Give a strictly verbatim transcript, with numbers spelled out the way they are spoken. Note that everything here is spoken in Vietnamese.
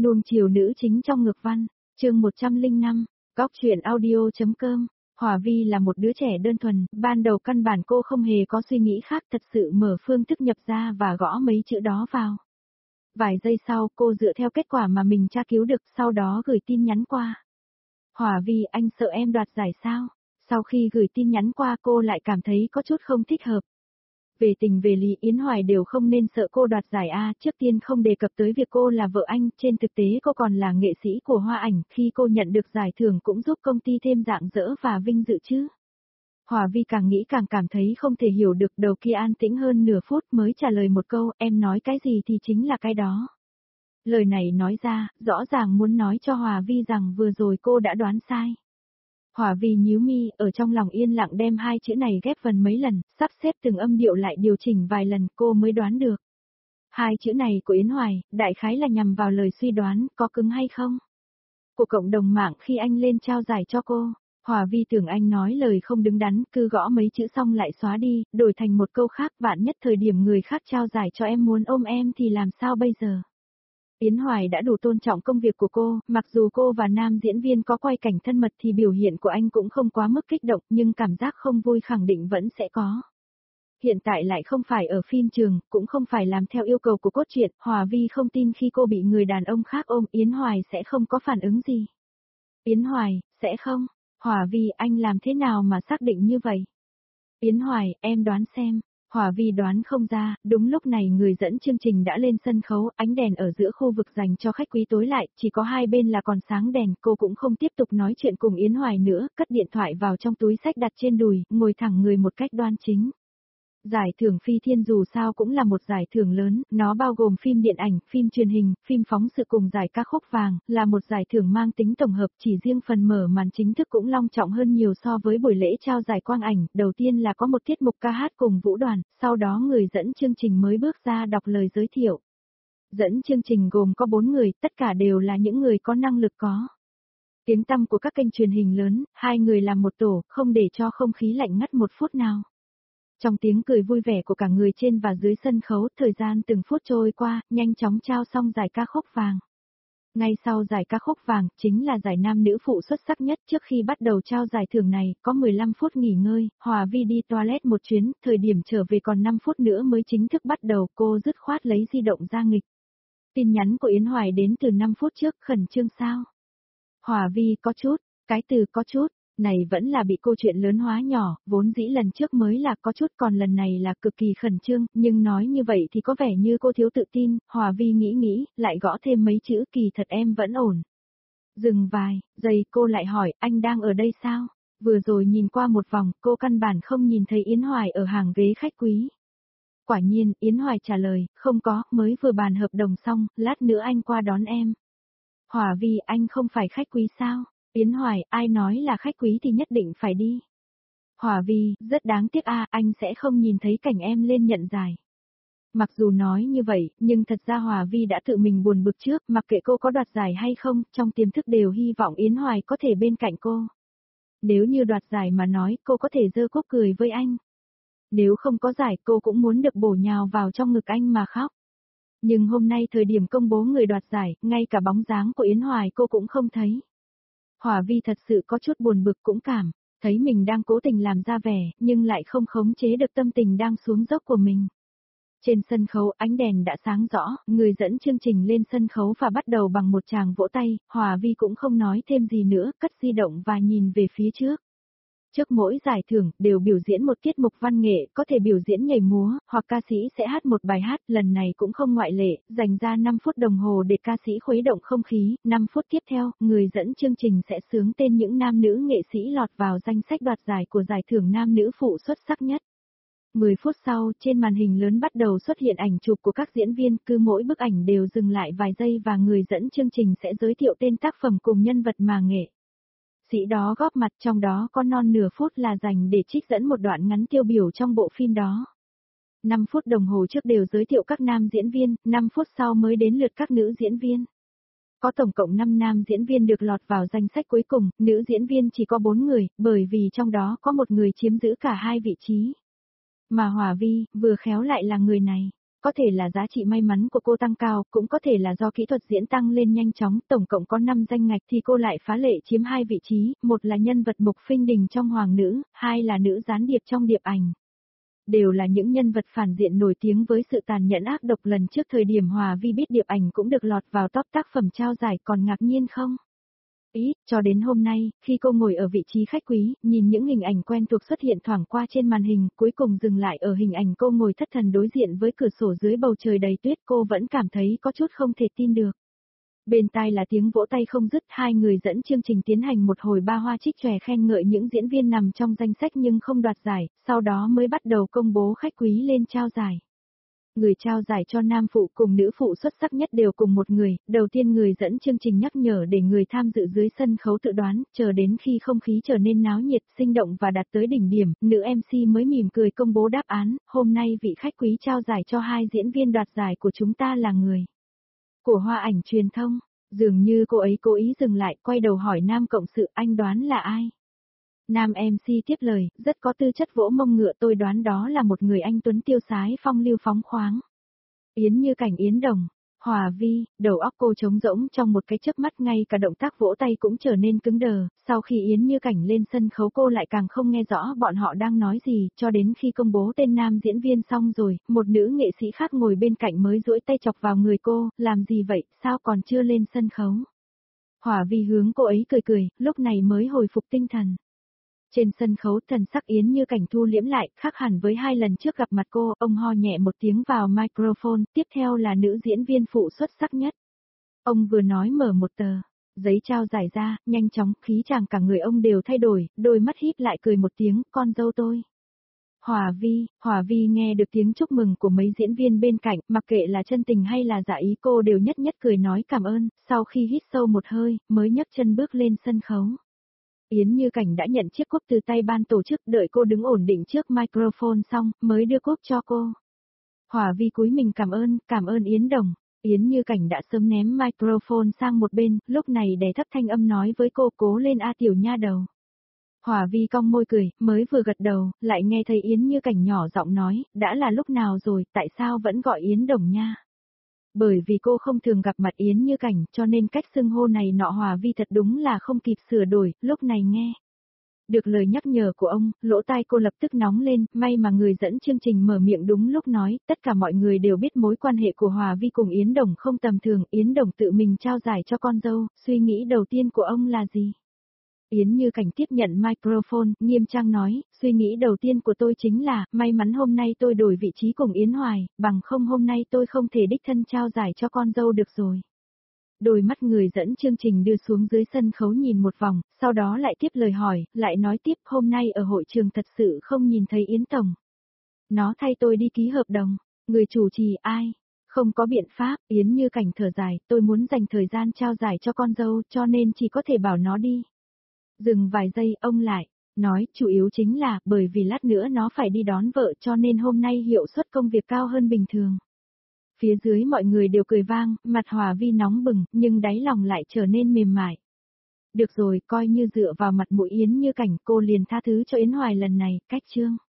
Nuông chiều nữ chính trong ngược văn, chương một trăm lẻ năm, Góc truyện audio.com. Hỏa Vi là một đứa trẻ đơn thuần, ban đầu căn bản cô không hề có suy nghĩ khác, thật sự mở phương thức nhập ra và gõ mấy chữ đó vào. Vài giây sau cô dựa theo kết quả mà mình tra cứu được, sau đó gửi tin nhắn qua. Hỏa Vi, anh sợ em đoạt giải sao? Sau khi gửi tin nhắn qua cô lại cảm thấy có chút không thích hợp. Về tình về lý Yến Hoài đều không nên sợ cô đoạt giải A, trước tiên không đề cập tới việc cô là vợ anh, trên thực tế cô còn là nghệ sĩ của hoa ảnh, khi cô nhận được giải thưởng cũng giúp công ty thêm rạng rỡ và vinh dự chứ. Hỏa Vi càng nghĩ càng cảm thấy không thể hiểu được, đầu kia an tĩnh hơn nửa phút mới trả lời một câu, em nói cái gì thì chính là cái đó. Lời này nói ra, rõ ràng muốn nói cho Hỏa Vi rằng vừa rồi cô đã đoán sai. Hỏa Vi nhíu mi, ở trong lòng yên lặng đem hai chữ này ghép vần mấy lần, sắp xếp từng âm điệu lại điều chỉnh vài lần cô mới đoán được. Hai chữ này của Yến Hoài, đại khái là nhằm vào lời suy đoán, có cứng hay không? Của cộng đồng mạng khi anh lên trao giải cho cô. Hỏa Vi tưởng anh nói lời không đứng đắn, cứ gõ mấy chữ xong lại xóa đi, đổi thành một câu khác, vạn nhất thời điểm người khác trao giải cho em muốn ôm em thì làm sao bây giờ? Yến Hoài đã đủ tôn trọng công việc của cô, mặc dù cô và nam diễn viên có quay cảnh thân mật thì biểu hiện của anh cũng không quá mức kích động, nhưng cảm giác không vui khẳng định vẫn sẽ có. Hiện tại lại không phải ở phim trường, cũng không phải làm theo yêu cầu của cốt truyện, Hỏa Vi không tin khi cô bị người đàn ông khác ôm Yến Hoài sẽ không có phản ứng gì. Yến Hoài, sẽ không? Hỏa Vi, anh làm thế nào mà xác định như vậy? Yến Hoài, em đoán xem. Hỏa Vi đoán không ra, đúng lúc này người dẫn chương trình đã lên sân khấu, ánh đèn ở giữa khu vực dành cho khách quý tối lại, chỉ có hai bên là còn sáng đèn, cô cũng không tiếp tục nói chuyện cùng Yến Hoài nữa, cất điện thoại vào trong túi xách đặt trên đùi, ngồi thẳng người một cách đoan chính. Giải thưởng Phi Thiên dù sao cũng là một giải thưởng lớn, nó bao gồm phim điện ảnh, phim truyền hình, phim phóng sự cùng giải ca khúc vàng, là một giải thưởng mang tính tổng hợp, chỉ riêng phần mở màn chính thức cũng long trọng hơn nhiều so với buổi lễ trao giải quang ảnh, đầu tiên là có một tiết mục ca hát cùng vũ đoàn, sau đó người dẫn chương trình mới bước ra đọc lời giới thiệu. Dẫn chương trình gồm có bốn người, tất cả đều là những người có năng lực có tiếng tăm của các kênh truyền hình lớn, hai người làm một tổ, không để cho không khí lạnh ngắt một phút nào. Trong tiếng cười vui vẻ của cả người trên và dưới sân khấu, thời gian từng phút trôi qua, nhanh chóng trao xong giải ca khúc vàng. Ngay sau giải ca khúc vàng, chính là giải nam nữ phụ xuất sắc nhất. Trước khi bắt đầu trao giải thưởng này, có mười lăm phút nghỉ ngơi, Hỏa Vi đi toilet một chuyến, thời điểm trở về còn năm phút nữa mới chính thức bắt đầu, cô dứt khoát lấy di động ra nghịch. Tin nhắn của Yến Hoài đến từ năm phút trước, khẩn trương sao? Hỏa Vi có chút, cái từ có chút. Này vẫn là bị câu chuyện lớn hóa nhỏ, vốn dĩ lần trước mới là có chút còn lần này là cực kỳ khẩn trương, nhưng nói như vậy thì có vẻ như cô thiếu tự tin, Hỏa Vi nghĩ nghĩ, lại gõ thêm mấy chữ kỳ thật em vẫn ổn. Dừng vài giây cô lại hỏi, anh đang ở đây sao? Vừa rồi nhìn qua một vòng, cô căn bản không nhìn thấy Yến Hoài ở hàng ghế khách quý. Quả nhiên, Yến Hoài trả lời, không có, mới vừa bàn hợp đồng xong, lát nữa anh qua đón em. Hỏa Vi, anh không phải khách quý sao? Yến Hoài, ai nói là khách quý thì nhất định phải đi. Hỏa Vi, rất đáng tiếc a, anh sẽ không nhìn thấy cảnh em lên nhận giải. Mặc dù nói như vậy, nhưng thật ra Hỏa Vi đã tự mình buồn bực trước, mặc kệ cô có đoạt giải hay không, trong tiềm thức đều hy vọng Yến Hoài có thể bên cạnh cô. Nếu như đoạt giải mà nói, cô có thể giơ cốc cười với anh. Nếu không có giải, cô cũng muốn được bổ nhào vào trong ngực anh mà khóc. Nhưng hôm nay thời điểm công bố người đoạt giải, ngay cả bóng dáng của Yến Hoài cô cũng không thấy. Hỏa Vi thật sự có chút buồn bực cũng cảm, thấy mình đang cố tình làm ra vẻ, nhưng lại không khống chế được tâm tình đang xuống dốc của mình. Trên sân khấu ánh đèn đã sáng rõ, người dẫn chương trình lên sân khấu và bắt đầu bằng một tràng vỗ tay, Hỏa Vi cũng không nói thêm gì nữa, cất di động và nhìn về phía trước. Trước mỗi giải thưởng, đều biểu diễn một tiết mục văn nghệ, có thể biểu diễn nhảy múa, hoặc ca sĩ sẽ hát một bài hát, lần này cũng không ngoại lệ, dành ra năm phút đồng hồ để ca sĩ khuấy động không khí, năm phút tiếp theo, người dẫn chương trình sẽ xướng tên những nam nữ nghệ sĩ lọt vào danh sách đoạt giải của giải thưởng nam nữ phụ xuất sắc nhất. mười phút sau, trên màn hình lớn bắt đầu xuất hiện ảnh chụp của các diễn viên, cứ mỗi bức ảnh đều dừng lại vài giây và người dẫn chương trình sẽ giới thiệu tên tác phẩm cùng nhân vật mà nghệ sĩ đó góp mặt, trong đó có non nửa phút là dành để trích dẫn một đoạn ngắn tiêu biểu trong bộ phim đó. năm phút đồng hồ trước đều giới thiệu các nam diễn viên, năm phút sau mới đến lượt các nữ diễn viên. Có tổng cộng năm nam diễn viên được lọt vào danh sách cuối cùng, nữ diễn viên chỉ có bốn người, bởi vì trong đó có một người chiếm giữ cả hai vị trí. Mà Hỏa Vi, vừa khéo lại là người này. Có thể là giá trị may mắn của cô tăng cao, cũng có thể là do kỹ thuật diễn tăng lên nhanh chóng, tổng cộng có năm danh ngạch thì cô lại phá lệ chiếm hai vị trí, một là nhân vật mục phinh đình trong Hoàng nữ, hai là nữ gián điệp trong Điệp ảnh. Đều là những nhân vật phản diện nổi tiếng với sự tàn nhẫn ác độc. Lần trước thời điểm Hòa Vi biết Điệp ảnh cũng được lọt vào top tác phẩm trao giải, còn ngạc nhiên không? Ý, cho đến hôm nay, khi cô ngồi ở vị trí khách quý, nhìn những hình ảnh quen thuộc xuất hiện thoảng qua trên màn hình, cuối cùng dừng lại ở hình ảnh cô ngồi thất thần đối diện với cửa sổ dưới bầu trời đầy tuyết, cô vẫn cảm thấy có chút không thể tin được. Bên tai là tiếng vỗ tay không dứt, hai người dẫn chương trình tiến hành một hồi ba hoa trích chòe khen ngợi những diễn viên nằm trong danh sách nhưng không đoạt giải, sau đó mới bắt đầu công bố khách quý lên trao giải. Người trao giải cho nam phụ cùng nữ phụ xuất sắc nhất đều cùng một người, đầu tiên người dẫn chương trình nhắc nhở để người tham dự dưới sân khấu tự đoán, chờ đến khi không khí trở nên náo nhiệt, sinh động và đạt tới đỉnh điểm, nữ em xê mới mỉm cười công bố đáp án, hôm nay vị khách quý trao giải cho hai diễn viên đoạt giải của chúng ta là người của Hoa ảnh truyền thông. Dường như cô ấy cố ý dừng lại, quay đầu hỏi nam cộng sự, anh đoán là ai? Nam em xê tiếp lời, rất có tư chất vỗ mông ngựa, tôi đoán đó là một người anh tuấn tiêu sái phong lưu phóng khoáng. Yến Như Cảnh, Yến Đồng, Hòa Vi, đầu óc cô trống rỗng trong một cái chớp mắt, ngay cả động tác vỗ tay cũng trở nên cứng đờ, sau khi Yến Như Cảnh lên sân khấu cô lại càng không nghe rõ bọn họ đang nói gì, cho đến khi công bố tên nam diễn viên xong rồi, một nữ nghệ sĩ khác ngồi bên cạnh mới duỗi tay chọc vào người cô, làm gì vậy, sao còn chưa lên sân khấu? Hòa Vi hướng cô ấy cười cười, lúc này mới hồi phục tinh thần. Trên sân khấu thần sắc Yến Như Cảnh thu liễm lại, khác hẳn với hai lần trước gặp mặt cô, ông ho nhẹ một tiếng vào microphone, tiếp theo là nữ diễn viên phụ xuất sắc nhất. Ông vừa nói mở một tờ giấy trao giải ra, nhanh chóng, khí chàng cả người ông đều thay đổi, đôi mắt híp lại cười một tiếng, con dâu tôi. Hòa Vi, Hòa Vi nghe được tiếng chúc mừng của mấy diễn viên bên cạnh, mặc kệ là chân tình hay là giả ý cô đều nhất nhất cười nói cảm ơn, sau khi hít sâu một hơi, mới nhấc chân bước lên sân khấu. Yến Như Cảnh đã nhận chiếc cúp từ tay ban tổ chức, đợi cô đứng ổn định trước microphone xong, mới đưa cúp cho cô. Hòa Vi cúi mình cảm ơn, cảm ơn Yến Đồng. Yến Như Cảnh đã sớm ném microphone sang một bên, lúc này đè thấp thanh âm nói với cô, cố lên a tiểu nha đầu. Hòa Vi cong môi cười, mới vừa gật đầu, lại nghe thấy Yến Như Cảnh nhỏ giọng nói, đã là lúc nào rồi, tại sao vẫn gọi Yến Đồng nha? Bởi vì cô không thường gặp mặt Yến Như Cảnh, cho nên cách xưng hô này nọ Hòa Vi thật đúng là không kịp sửa đổi, lúc này nghe được lời nhắc nhở của ông, lỗ tai cô lập tức nóng lên, may mà người dẫn chương trình mở miệng đúng lúc nói, tất cả mọi người đều biết mối quan hệ của Hòa Vi cùng Yến Đồng không tầm thường, Yến Đồng tự mình trao giải cho con dâu, suy nghĩ đầu tiên của ông là gì? Yến Như Cảnh tiếp nhận microphone, nghiêm trang nói, suy nghĩ đầu tiên của tôi chính là, may mắn hôm nay tôi đổi vị trí cùng Yến Hoài, bằng không hôm nay tôi không thể đích thân trao giải cho con dâu được rồi. Đôi mắt người dẫn chương trình đưa xuống dưới sân khấu nhìn một vòng, sau đó lại tiếp lời hỏi, lại nói tiếp, hôm nay ở hội trường thật sự không nhìn thấy Yến Tổng. Nó thay tôi đi ký hợp đồng, người chủ trì ai? Không có biện pháp, Yến Như Cảnh thở dài, tôi muốn dành thời gian trao giải cho con dâu, cho nên chỉ có thể bảo nó đi. Dừng vài giây, ông lại nói, chủ yếu chính là, bởi vì lát nữa nó phải đi đón vợ cho nên hôm nay hiệu suất công việc cao hơn bình thường. Phía dưới mọi người đều cười vang, mặt Hòa Vi nóng bừng, nhưng đáy lòng lại trở nên mềm mại. Được rồi, coi như dựa vào mặt mũi Yến Như Cảnh, cô liền tha thứ cho Yến Hoài lần này, cách chương.